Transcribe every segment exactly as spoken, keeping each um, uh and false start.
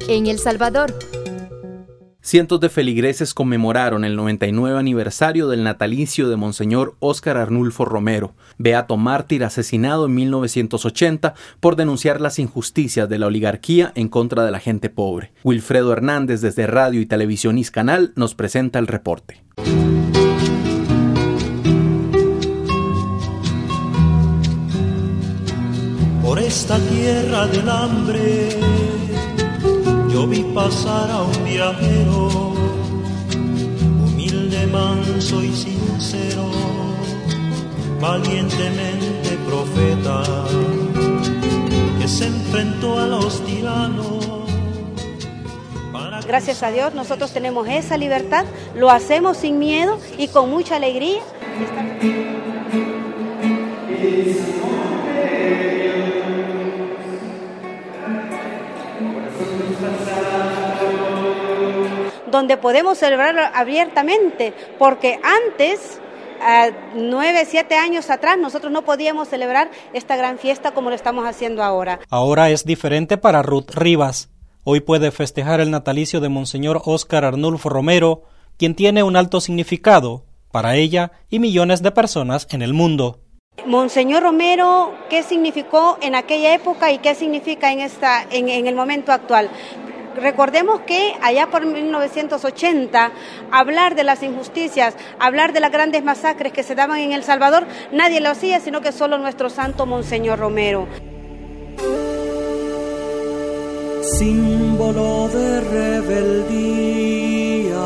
en El Salvador. Cientos de feligreses conmemoraron el noventa y nueve aniversario del natalicio de Monseñor Óscar Arnulfo Romero, beato mártir asesinado en mil novecientos ochenta por denunciar las injusticias de la oligarquía en contra de la gente pobre. Wilfredo Hernández, desde Radio y Televisión Iscanal, nos presenta el reporte. Por esta tierra del hambre yo vi pasar a un viajero, humilde, manso y sincero, valientemente profeta, que se enfrentó a los tiranos. Gracias a Dios nosotros tenemos esa libertad, lo hacemos sin miedo y con mucha alegría. Donde podemos celebrar abiertamente, porque antes, uh, nueve, siete años atrás, nosotros no podíamos celebrar esta gran fiesta como lo estamos haciendo ahora. Ahora es diferente para Ruth Rivas. Hoy puede festejar el natalicio de Monseñor Óscar Arnulfo Romero, quien tiene un alto significado para ella y millones de personas en el mundo. Monseñor Romero, ¿qué significó en aquella época y qué significa en, esta, en, en el momento actual? Recordemos que allá por mil novecientos ochenta, hablar de las injusticias, hablar de las grandes masacres que se daban en El Salvador, nadie lo hacía, sino que solo nuestro santo Monseñor Romero. Símbolo de rebeldía.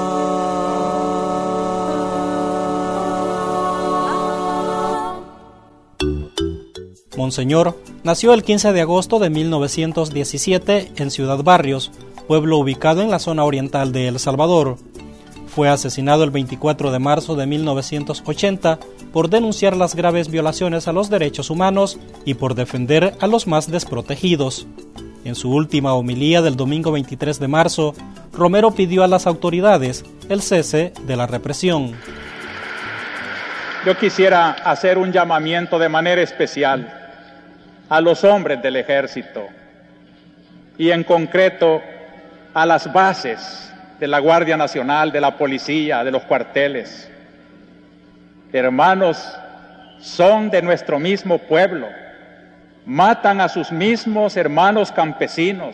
Monseñor nació el quince de agosto de mil novecientos diecisiete en Ciudad Barrios, pueblo ubicado en la zona oriental de El Salvador. Fue asesinado el veinticuatro de marzo de mil novecientos ochenta por denunciar las graves violaciones a los derechos humanos y por defender a los más desprotegidos. En su última homilía del domingo veintitrés de marzo, Romero pidió a las autoridades el cese de la represión. Yo quisiera hacer un llamamiento de manera especial a los hombres del ejército y en concreto a las bases de la Guardia Nacional, de la policía, de los cuarteles. Hermanos, son de nuestro mismo pueblo, matan a sus mismos hermanos campesinos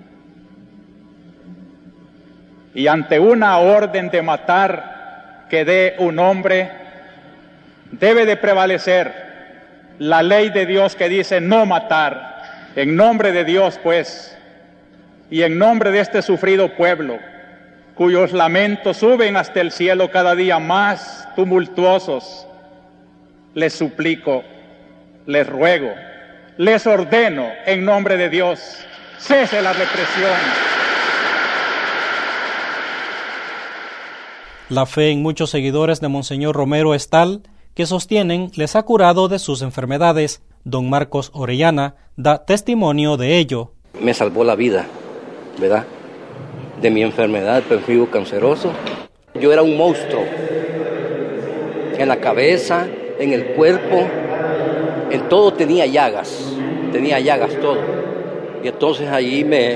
y ante una orden de matar que dé un hombre, debe de prevalecer la ley de Dios que dice no matar. En nombre de Dios, pues, y en nombre de este sufrido pueblo, cuyos lamentos suben hasta el cielo cada día más tumultuosos, les suplico, les ruego, les ordeno en nombre de Dios, cese la represión. La fe en muchos seguidores de Monseñor Romero es tal que sostienen les ha curado de sus enfermedades. Don Marcos Orellana da testimonio de ello. Me salvó la vida, ¿verdad? De mi enfermedad, perfil canceroso. Yo era un monstruo, en la cabeza, en el cuerpo, en todo tenía llagas, tenía llagas todo. Y entonces allí me, eh,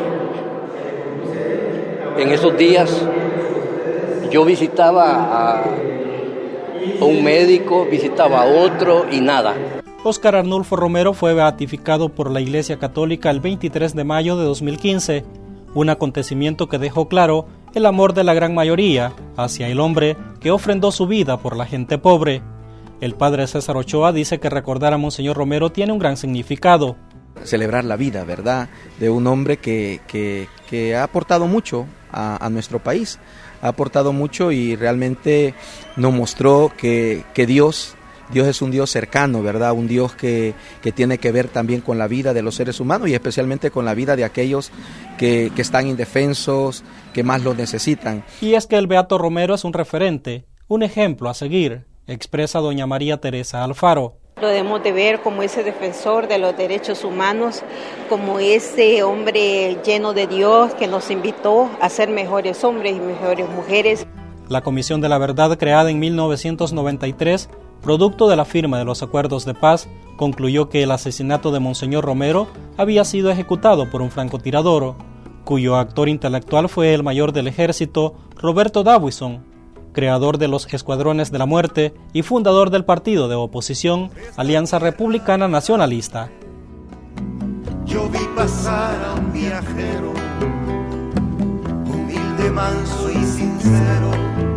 en esos días, yo visitaba a un médico, visitaba a otro y nada. Óscar Arnulfo Romero fue beatificado por la Iglesia Católica el veintitrés de mayo de dos mil quince, un acontecimiento que dejó claro el amor de la gran mayoría hacia el hombre que ofrendó su vida por la gente pobre. El padre César Ochoa dice que recordar a Monseñor Romero tiene un gran significado. Celebrar la vida, ¿verdad?, de un hombre que, que, que ha aportado mucho a, a nuestro país, ha aportado mucho y realmente nos mostró que, que Dios, Dios es un Dios cercano, ¿verdad?, un Dios que, que tiene que ver también con la vida de los seres humanos y especialmente con la vida de aquellos que, que están indefensos, que más lo necesitan. Y es que el beato Romero es un referente, un ejemplo a seguir, expresa doña María Teresa Alfaro. Lo debemos de ver como ese defensor de los derechos humanos, como ese hombre lleno de Dios que nos invitó a ser mejores hombres y mejores mujeres. La Comisión de la Verdad, creada en mil novecientos noventa y tres, producto de la firma de los acuerdos de paz, concluyó que el asesinato de Monseñor Romero había sido ejecutado por un francotirador, cuyo actor intelectual fue el mayor del ejército, Roberto Davison, creador de los Escuadrones de la Muerte y fundador del partido de oposición Alianza Republicana Nacionalista. Yo vi pasar a un viajero, humilde, manso y sincero,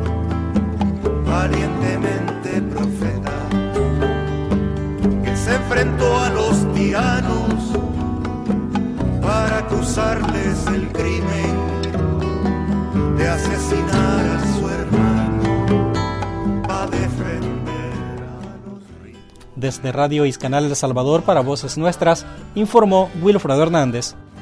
valientemente profeta, que se enfrentó a los tiranos para acusarles el crimen de asesinar a su hermano, para defender a los ricos. Desde Radio Iscanal El Salvador para Voces Nuestras, informó Wilfredo Hernández.